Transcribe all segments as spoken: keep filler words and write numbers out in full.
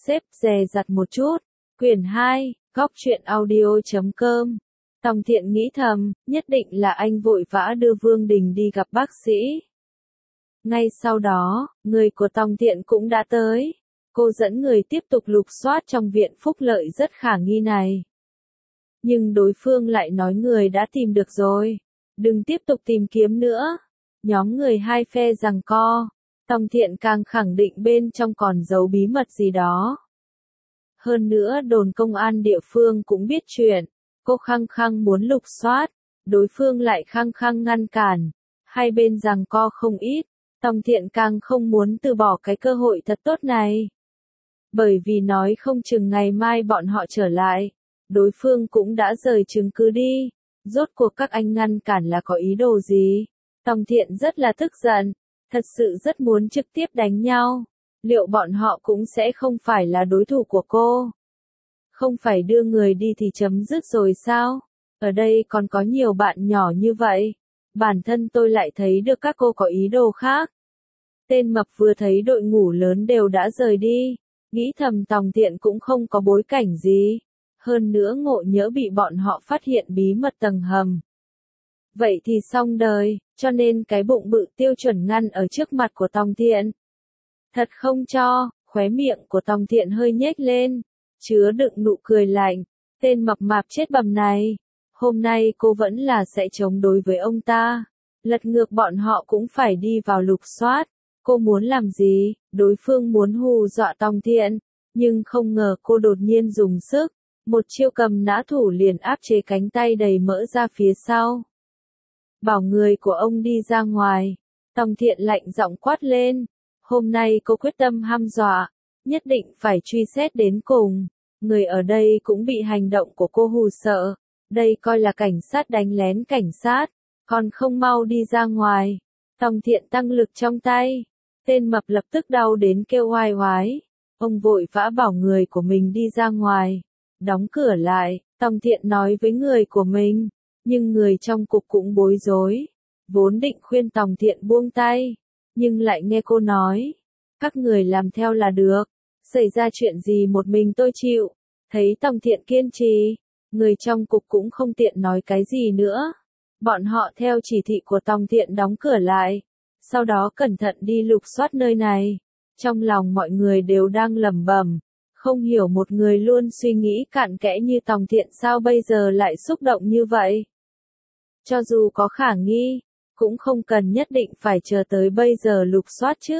xếp dè dặt một chút. Quyển hai, góc truyện audio chấm com. Tòng Thiện nghĩ thầm, nhất định là anh vội vã đưa Vương Đình đi gặp bác sĩ. Ngay sau đó, người của Tòng Thiện cũng đã tới. Cô dẫn người tiếp tục lục soát trong viện phúc lợi rất khả nghi này. Nhưng đối phương lại nói người đã tìm được rồi. Đừng tiếp tục tìm kiếm nữa. Nhóm người hai phe giằng co. Tòng Thiện càng khẳng định bên trong còn giấu bí mật gì đó. Hơn nữa đồn công an địa phương cũng biết chuyện. Cô khăng khăng muốn lục soát. Đối phương lại khăng khăng ngăn cản. Hai bên giằng co không ít. Tòng Thiện càng không muốn từ bỏ cái cơ hội thật tốt này. Bởi vì nói không chừng ngày mai bọn họ trở lại. Đối phương cũng đã rời chứng cứ đi. Rốt cuộc các anh ngăn cản là có ý đồ gì? Tòng Thiện rất là tức giận. Thật sự rất muốn trực tiếp đánh nhau. Liệu bọn họ cũng sẽ không phải là đối thủ của cô? Không phải đưa người đi thì chấm dứt rồi sao? Ở đây còn có nhiều bạn nhỏ như vậy. Bản thân tôi lại thấy được các cô có ý đồ khác. Tên mập vừa thấy đội ngũ lớn đều đã rời đi. Nghĩ thầm Tòng Thiện cũng không có bối cảnh gì. Hơn nữa ngộ nhỡ bị bọn họ phát hiện bí mật tầng hầm. Vậy thì xong đời, cho nên cái bụng bự tiêu chuẩn ngăn ở trước mặt của Tòng Thiện. Thật không cho, khóe miệng của Tòng Thiện hơi nhếch lên, chứa đựng nụ cười lạnh. Tên mập mạp chết bầm này, hôm nay cô vẫn là sẽ chống đối với ông ta. Lật ngược bọn họ cũng phải đi vào lục soát. Cô muốn làm gì? Đối phương muốn hù dọa Tòng Thiện, nhưng không ngờ cô đột nhiên dùng sức. Một chiêu cầm nã thủ liền áp chế cánh tay đầy mỡ ra phía sau. Bảo người của ông đi ra ngoài. Tòng Thiện lạnh giọng quát lên. Hôm nay cô quyết tâm hăm dọa. Nhất định phải truy xét đến cùng. Người ở đây cũng bị hành động của cô hù sợ. Đây coi là cảnh sát đánh lén cảnh sát. Còn không mau đi ra ngoài. Tòng Thiện tăng lực trong tay. Tên mập lập tức đau đến kêu oai oái. Ông vội vã bảo người của mình đi ra ngoài. Đóng cửa lại, Tòng Thiện nói với người của mình. Nhưng người trong cục cũng bối rối. Vốn định khuyên Tòng Thiện buông tay. Nhưng lại nghe cô nói. Các người làm theo là được. Xảy ra chuyện gì một mình tôi chịu. Thấy Tòng Thiện kiên trì. Người trong cục cũng không tiện nói cái gì nữa. Bọn họ theo chỉ thị của Tòng Thiện đóng cửa lại. Sau đó cẩn thận đi lục soát nơi này. Trong lòng mọi người đều đang lẩm bẩm. Không hiểu một người luôn suy nghĩ cặn kẽ như Tòng Thiện sao bây giờ lại xúc động như vậy. Cho dù có khả nghi, cũng không cần nhất định phải chờ tới bây giờ lục soát chứ.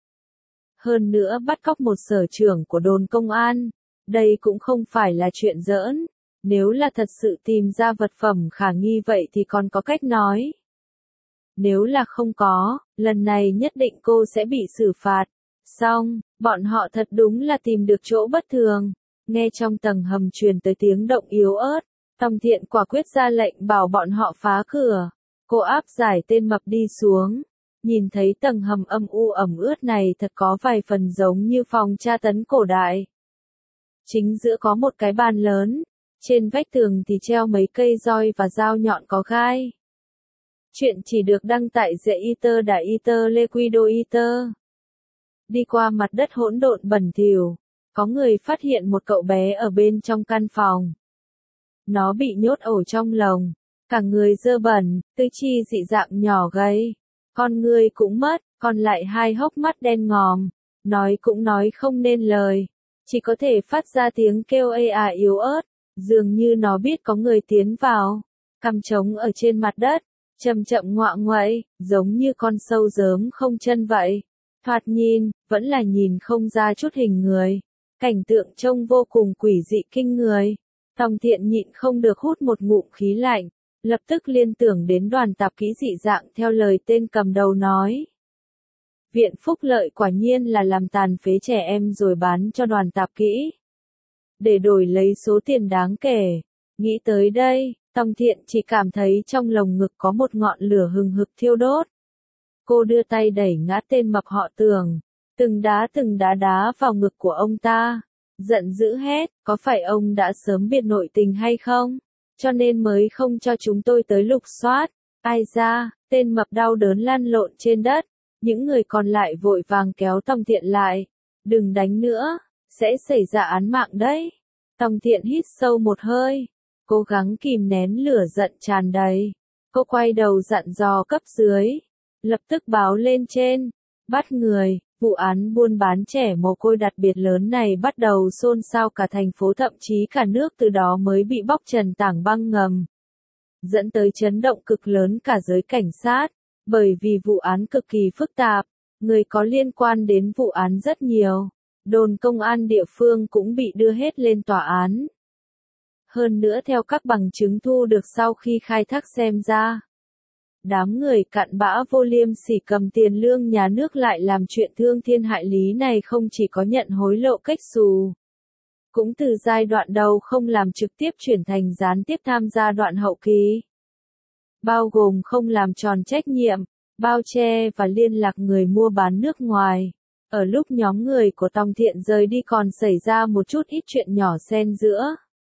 Hơn nữa bắt cóc một sở trưởng của đồn công an, đây cũng không phải là chuyện giỡn. Nếu là thật sự tìm ra vật phẩm khả nghi vậy thì còn có cách nói. Nếu là không có, lần này nhất định cô sẽ bị xử phạt. Xong, bọn họ thật đúng là tìm được chỗ bất thường. Nghe trong tầng hầm truyền tới tiếng động yếu ớt. Tòng Thiện quả quyết ra lệnh bảo bọn họ phá cửa. Cô áp giải tên mập đi xuống. Nhìn thấy tầng hầm âm u ẩm ướt này thật có vài phần giống như phòng tra tấn cổ đại. Chính giữa có một cái bàn lớn. Trên vách tường thì treo mấy cây roi và dao nhọn có gai. Chuyện chỉ được đăng tại The Eater Đã Eater Liquido Eater. Đi qua mặt đất hỗn độn bẩn thỉu, có người phát hiện một cậu bé ở bên trong căn phòng. Nó bị nhốt ổ trong lồng, cả người dơ bẩn, tư chi dị dạng nhỏ gầy. Con người cũng mất, còn lại hai hốc mắt đen ngòm, nói cũng nói không nên lời, chỉ có thể phát ra tiếng kêu ê à yếu ớt, dường như nó biết có người tiến vào. Cằm trống ở trên mặt đất, chậm chậm ngoạ nguậy, giống như con sâu dớm không chân vậy. Thoạt nhìn, vẫn là nhìn không ra chút hình người. Cảnh tượng trông vô cùng quỷ dị kinh người. Tòng Thiện nhịn không được hút một ngụm khí lạnh, lập tức liên tưởng đến đoàn tạp kỹ dị dạng theo lời tên cầm đầu nói. Viện phúc lợi quả nhiên là làm tàn phế trẻ em rồi bán cho đoàn tạp kỹ. Để đổi lấy số tiền đáng kể. Nghĩ tới đây, Tòng Thiện chỉ cảm thấy trong lồng ngực có một ngọn lửa hừng hực thiêu đốt. Cô đưa tay đẩy ngã tên mập họ Tường, từng đá từng đá đá vào ngực của ông ta. Giận dữ hét, có phải ông đã sớm biết nội tình hay không? Cho nên mới không cho chúng tôi tới lục soát. Ai ra, tên mập đau đớn lăn lộn trên đất. Những người còn lại vội vàng kéo Tòng Thiện lại. Đừng đánh nữa, sẽ xảy ra án mạng đấy. Tòng Thiện hít sâu một hơi, cố gắng kìm nén lửa giận tràn đầy. Cô quay đầu dặn dò cấp dưới, lập tức báo lên trên, bắt người. Vụ án buôn bán trẻ mồ côi đặc biệt lớn này bắt đầu xôn xao cả thành phố, thậm chí cả nước từ đó mới bị bóc trần tảng băng ngầm, dẫn tới chấn động cực lớn cả giới cảnh sát, bởi vì vụ án cực kỳ phức tạp, người có liên quan đến vụ án rất nhiều, đồn công an địa phương cũng bị đưa hết lên tòa án. Hơn nữa theo các bằng chứng thu được sau khi khai thác xem ra, đám người cặn bã vô liêm sỉ cầm tiền lương nhà nước lại làm chuyện thương thiên hại lý này không chỉ có nhận hối lộ cách xù, cũng từ giai đoạn đầu không làm trực tiếp chuyển thành gián tiếp tham gia đoạn hậu kỳ. Bao gồm không làm tròn trách nhiệm, bao che và liên lạc người mua bán nước ngoài. Ở lúc nhóm người của Tòng Thiện rời đi còn xảy ra một chút ít chuyện nhỏ xen giữa.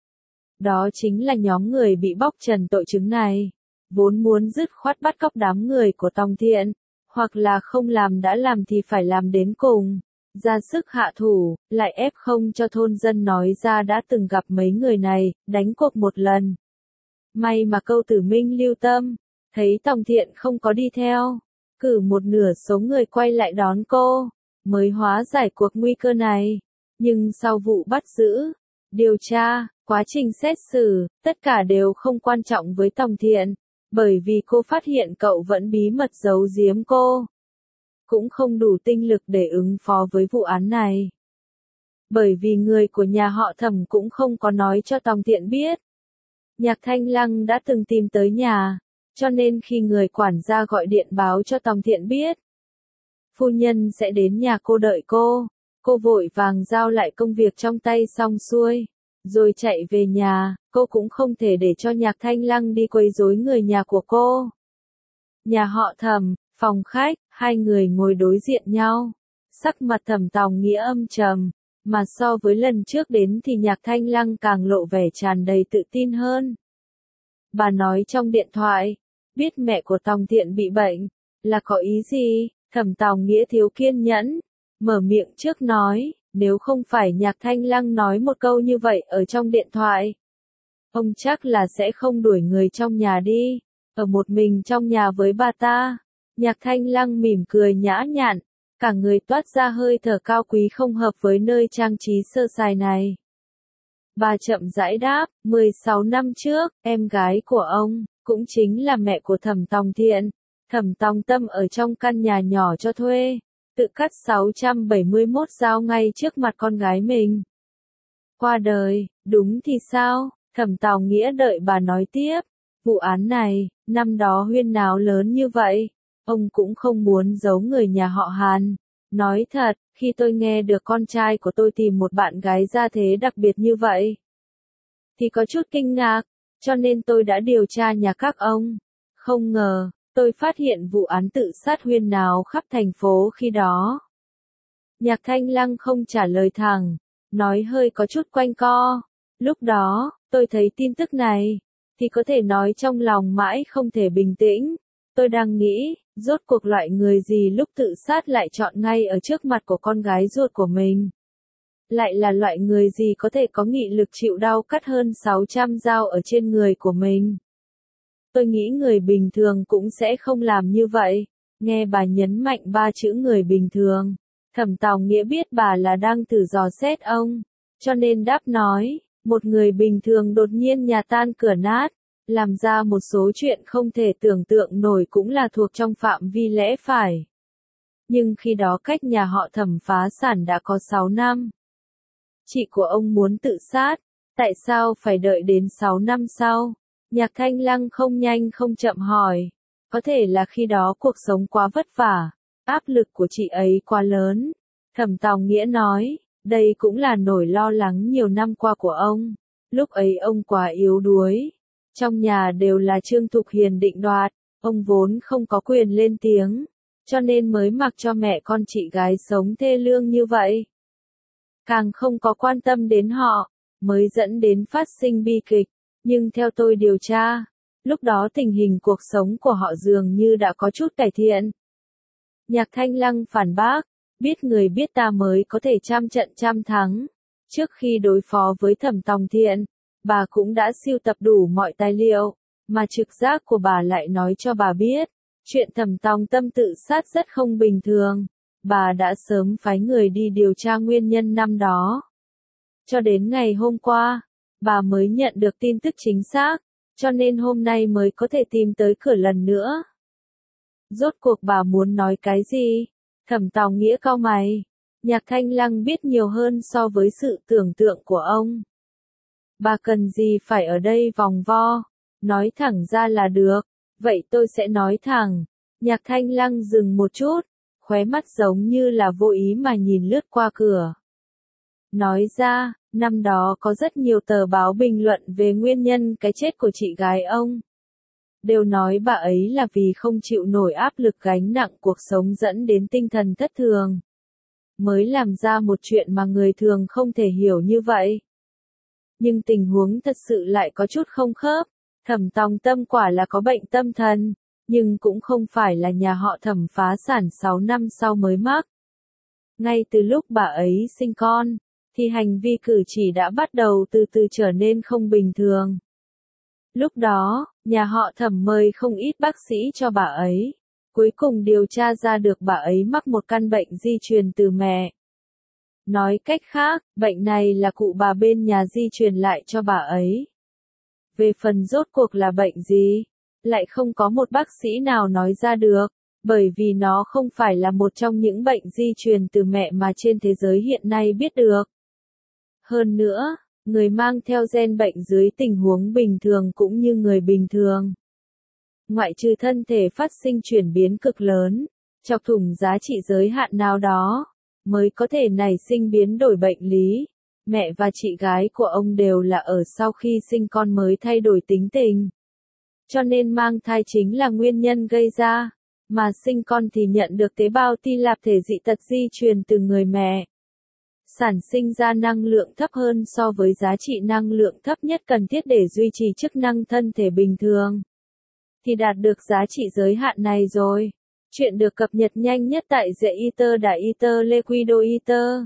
Đó chính là nhóm người bị bóc trần tội chứng này, vốn muốn dứt khoát bắt cóc đám người của Tòng Thiện, hoặc là không làm đã làm thì phải làm đến cùng, ra sức hạ thủ, lại ép không cho thôn dân nói ra đã từng gặp mấy người này, đánh cuộc một lần. May mà Câu Tử Minh lưu tâm, thấy Tòng Thiện không có đi theo, cử một nửa số người quay lại đón cô, mới hóa giải cuộc nguy cơ này. Nhưng sau vụ bắt giữ, điều tra, quá trình xét xử, tất cả đều không quan trọng với Tòng Thiện, bởi vì cô phát hiện cậu vẫn bí mật giấu giếm cô, cũng không đủ tinh lực để ứng phó với vụ án này. Bởi vì người của nhà họ Thẩm cũng không có nói cho Tòng Thiện biết. Nhạc Thanh Lăng đã từng tìm tới nhà, cho nên khi người quản gia gọi điện báo cho Tòng Thiện biết, phu nhân sẽ đến nhà cô đợi cô, cô vội vàng giao lại công việc trong tay xong xuôi, rồi chạy về nhà. Cô cũng không thể để cho Nhạc Thanh Lăng đi quấy rối người nhà của cô. Nhà họ Thẩm, phòng khách, hai người ngồi đối diện nhau, sắc mặt Thẩm Tòng Nghĩa âm trầm, mà so với lần trước đến thì Nhạc Thanh Lăng càng lộ vẻ tràn đầy tự tin hơn. Bà nói trong điện thoại, biết mẹ của Tòng Thiện bị bệnh, là có ý gì? Thẩm Tòng Nghĩa thiếu kiên nhẫn, mở miệng trước nói, nếu không phải Nhạc Thanh Lăng nói một câu như vậy ở trong điện thoại, ông chắc là sẽ không đuổi người trong nhà đi, ở một mình trong nhà với bà ta. Nhạc Thanh Lăng mỉm cười nhã nhặn, cả người toát ra hơi thở cao quý không hợp với nơi trang trí sơ sài này. Bà chậm rãi đáp, mười sáu năm trước, em gái của ông, cũng chính là mẹ của Thẩm Tòng Thiện, Thẩm Tòng Tâm ở trong căn nhà nhỏ cho thuê, tự cắt sáu trăm bảy mươi mốt dao ngay trước mặt con gái mình. Qua đời, đúng thì sao? Thẩm Tòng Nghĩa đợi bà nói tiếp, vụ án này, năm đó huyên náo lớn như vậy, ông cũng không muốn giấu người nhà họ Hàn. Nói thật, khi tôi nghe được con trai của tôi tìm một bạn gái gia thế đặc biệt như vậy, thì có chút kinh ngạc, cho nên tôi đã điều tra nhà các ông. Không ngờ, tôi phát hiện vụ án tự sát huyên náo khắp thành phố khi đó. Nhạc Thanh Lăng không trả lời thẳng, nói hơi có chút quanh co. Lúc đó, tôi thấy tin tức này, thì có thể nói trong lòng mãi không thể bình tĩnh. Tôi đang nghĩ, rốt cuộc loại người gì lúc tự sát lại chọn ngay ở trước mặt của con gái ruột của mình. Lại là loại người gì có thể có nghị lực chịu đau cắt hơn sáu trăm dao ở trên người của mình. Tôi nghĩ người bình thường cũng sẽ không làm như vậy. Nghe bà nhấn mạnh ba chữ người bình thường, Thẩm Tòng Nghĩa biết bà là đang thử dò xét ông, cho nên đáp nói, một người bình thường đột nhiên nhà tan cửa nát, làm ra một số chuyện không thể tưởng tượng nổi cũng là thuộc trong phạm vi lẽ phải. Nhưng khi đó cách nhà họ Thẩm phá sản đã có sáu năm. Chị của ông muốn tự sát, tại sao phải đợi đến sáu năm sau? Nhạc Thanh Lăng không nhanh không chậm hỏi, có thể là khi đó cuộc sống quá vất vả, áp lực của chị ấy quá lớn. Thẩm Tòng Nghĩa nói, đây cũng là nỗi lo lắng nhiều năm qua của ông. Lúc ấy ông quá yếu đuối. Trong nhà đều là Trương Thục Hiền định đoạt, ông vốn không có quyền lên tiếng, cho nên mới mặc cho mẹ con chị gái sống thê lương như vậy. Càng không có quan tâm đến họ, mới dẫn đến phát sinh bi kịch. Nhưng theo tôi điều tra, lúc đó tình hình cuộc sống của họ dường như đã có chút cải thiện. Nhạc Thanh Lăng phản bác, biết người biết ta mới có thể trăm trận trăm thắng. Trước khi đối phó với Thẩm Tòng Thiện, bà cũng đã sưu tập đủ mọi tài liệu, mà trực giác của bà lại nói cho bà biết, chuyện Thẩm Tòng Tâm tự sát rất không bình thường. Bà đã sớm phái người đi điều tra nguyên nhân năm đó. Cho đến ngày hôm qua, bà mới nhận được tin tức chính xác, cho nên hôm nay mới có thể tìm tới cửa lần nữa. Rốt cuộc bà muốn nói cái gì? Thẩm Tòng Nghĩa cau mày. Nhạc Thanh Lăng biết nhiều hơn so với sự tưởng tượng của ông. Bà cần gì phải ở đây vòng vo, nói thẳng ra là được, vậy tôi sẽ nói thẳng. Nhạc Thanh Lăng dừng một chút, khóe mắt giống như là vô ý mà nhìn lướt qua cửa. Nói ra, năm đó có rất nhiều tờ báo bình luận về nguyên nhân cái chết của chị gái ông. Đều nói bà ấy là vì không chịu nổi áp lực gánh nặng cuộc sống dẫn đến tinh thần thất thường. Mới làm ra một chuyện mà người thường không thể hiểu như vậy. Nhưng tình huống thật sự lại có chút không khớp. Thẩm Tòng Tâm quả là có bệnh tâm thần, nhưng cũng không phải là nhà họ Thẩm phá sản sáu năm sau mới mắc. Ngay từ lúc bà ấy sinh con, thì hành vi cử chỉ đã bắt đầu từ từ trở nên không bình thường. Lúc đó, nhà họ Thẩm mời không ít bác sĩ cho bà ấy. Cuối cùng điều tra ra được bà ấy mắc một căn bệnh di truyền từ mẹ. Nói cách khác, bệnh này là cụ bà bên nhà di truyền lại cho bà ấy. Về phần rốt cuộc là bệnh gì, lại không có một bác sĩ nào nói ra được, bởi vì nó không phải là một trong những bệnh di truyền từ mẹ mà trên thế giới hiện nay biết được. Hơn nữa, người mang theo gen bệnh dưới tình huống bình thường cũng như người bình thường. Ngoại trừ thân thể phát sinh chuyển biến cực lớn, chọc thủng giá trị giới hạn nào đó, mới có thể nảy sinh biến đổi bệnh lý. Mẹ và chị gái của ông đều là ở sau khi sinh con mới thay đổi tính tình. Cho nên mang thai chính là nguyên nhân gây ra, mà sinh con thì nhận được tế bào ti lạp thể dị tật di truyền từ người mẹ. Sản sinh ra năng lượng thấp hơn so với giá trị năng lượng thấp nhất cần thiết để duy trì chức năng thân thể bình thường. Thì đạt được giá trị giới hạn này rồi. Chuyện được cập nhật nhanh nhất tại The Eater Đại Eater Liquido Eater.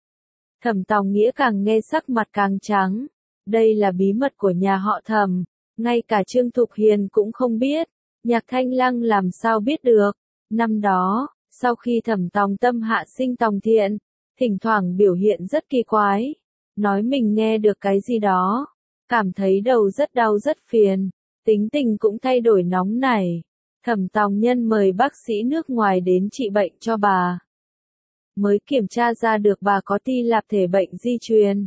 Thẩm Tòng Nghĩa càng nghe sắc mặt càng trắng. Đây là bí mật của nhà họ Thẩm. Ngay cả Trương Thục Hiền cũng không biết. Nhạc Thanh Lăng làm sao biết được. Năm đó, sau khi Thẩm Tòng Tâm hạ sinh Tòng Thiện, thỉnh thoảng biểu hiện rất kỳ quái. Nói mình nghe được cái gì đó. Cảm thấy đầu rất đau rất phiền. Tính tình cũng thay đổi nóng nảy. Thẩm Tòng Nhân mời bác sĩ nước ngoài đến trị bệnh cho bà. Mới kiểm tra ra được bà có ti lạp thể bệnh di truyền.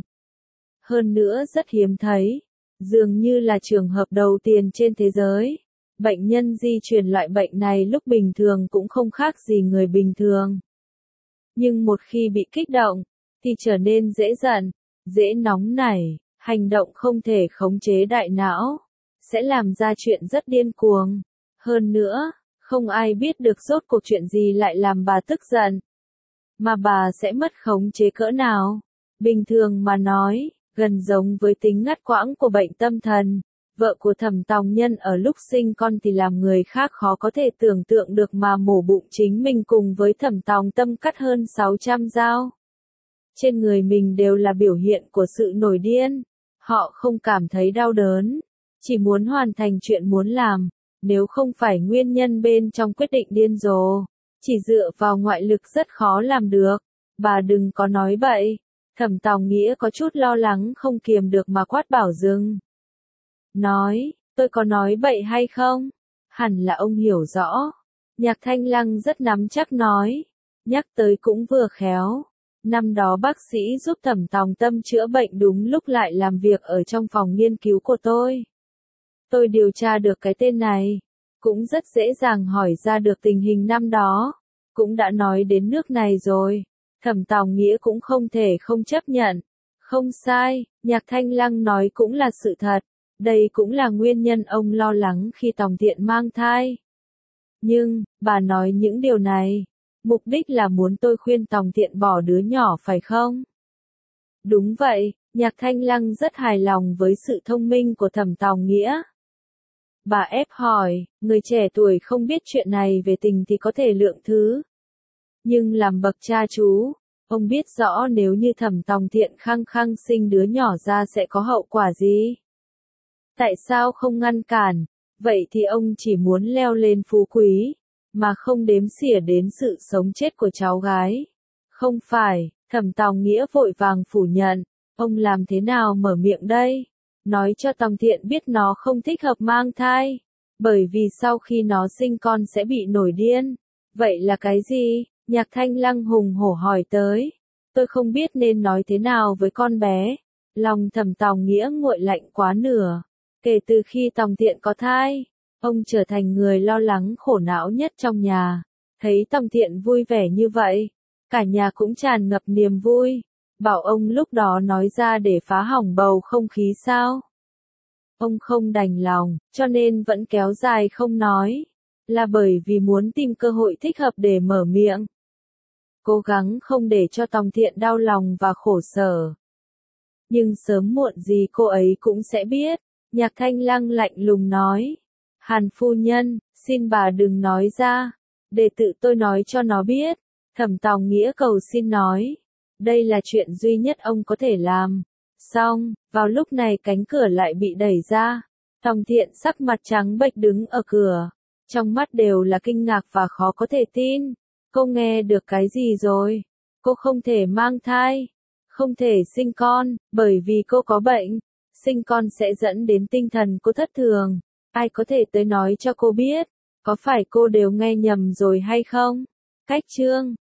Hơn nữa rất hiếm thấy. Dường như là trường hợp đầu tiên trên thế giới. Bệnh nhân di truyền loại bệnh này lúc bình thường cũng không khác gì người bình thường. Nhưng một khi bị kích động, thì trở nên dễ giận, dễ nóng nảy, hành động không thể khống chế đại não. Sẽ làm ra chuyện rất điên cuồng. Hơn nữa, không ai biết được rốt cuộc chuyện gì lại làm bà tức giận. Mà bà sẽ mất khống chế cỡ nào. Bình thường mà nói, gần giống với tính ngắt quãng của bệnh tâm thần. Vợ của Thẩm Tòng Nhân ở lúc sinh con thì làm người khác khó có thể tưởng tượng được mà mổ bụng chính mình cùng với Thẩm Tòng Tâm cắt hơn sáu trăm dao. Trên người mình đều là biểu hiện của sự nổi điên. Họ không cảm thấy đau đớn. Chỉ muốn hoàn thành chuyện muốn làm. Nếu không phải nguyên nhân bên trong quyết định điên rồ, chỉ dựa vào ngoại lực rất khó làm được. Bà đừng có nói bậy. Thẩm Tòng Nghĩa có chút lo lắng không kiềm được mà quát bảo dừng. Nói, tôi có nói bậy hay không? Hẳn là ông hiểu rõ. Nhạc Thanh Lăng rất nắm chắc nói. Nhắc tới cũng vừa khéo. Năm đó bác sĩ giúp Thẩm Tòng Tâm chữa bệnh đúng lúc lại làm việc ở trong phòng nghiên cứu của tôi. Tôi điều tra được cái tên này. Cũng rất dễ dàng hỏi ra được tình hình năm đó. Cũng đã nói đến nước này rồi. Thẩm Tòng Nghĩa cũng không thể không chấp nhận. Không sai, Nhạc Thanh Lăng nói cũng là sự thật. Đây cũng là nguyên nhân ông lo lắng khi Tòng Thiện mang thai. Nhưng, bà nói những điều này, mục đích là muốn tôi khuyên Tòng Thiện bỏ đứa nhỏ phải không? Đúng vậy, Nhạc Thanh Lăng rất hài lòng với sự thông minh của Thẩm Tòng Nghĩa. Bà ép hỏi, người trẻ tuổi không biết chuyện này về tình thì có thể lượng thứ. Nhưng làm bậc cha chú, ông biết rõ nếu như Thẩm Tòng Thiện khăng khăng sinh đứa nhỏ ra sẽ có hậu quả gì. Tại sao không ngăn cản? Vậy thì ông chỉ muốn leo lên phú quý, mà không đếm xỉa đến sự sống chết của cháu gái. Không phải, Thẩm Tòng Nghĩa vội vàng phủ nhận, ông làm thế nào mở miệng đây? Nói cho Tòng Thiện biết nó không thích hợp mang thai, bởi vì sau khi nó sinh con sẽ bị nổi điên. Vậy là cái gì? Nhạc Thanh Lăng hùng hổ hỏi tới. Tôi không biết nên nói thế nào với con bé. Lòng Thẩm Tòng Nghĩa nguội lạnh quá nửa. Kể từ khi Tòng Thiện có thai, ông trở thành người lo lắng khổ não nhất trong nhà. Thấy Tòng Thiện vui vẻ như vậy, cả nhà cũng tràn ngập niềm vui. Bảo ông lúc đó nói ra để phá hỏng bầu không khí sao? Ông không đành lòng, cho nên vẫn kéo dài không nói. Là bởi vì muốn tìm cơ hội thích hợp để mở miệng. Cố gắng không để cho Tòng Thiện đau lòng và khổ sở. Nhưng sớm muộn gì cô ấy cũng sẽ biết. Nhạc Thanh Lăng lạnh lùng nói. Hàn phu nhân, xin bà đừng nói ra. Để tự tôi nói cho nó biết. Thẩm Tòng Nghĩa cầu xin nói. Đây là chuyện duy nhất ông có thể làm. Xong, vào lúc này cánh cửa lại bị đẩy ra. Tòng Thiện sắc mặt trắng bệch đứng ở cửa. Trong mắt đều là kinh ngạc và khó có thể tin. Cô nghe được cái gì rồi? Cô không thể mang thai. Không thể sinh con, bởi vì cô có bệnh. Sinh con sẽ dẫn đến tinh thần cô thất thường. Ai có thể tới nói cho cô biết? Có phải cô đều nghe nhầm rồi hay không? Cách chương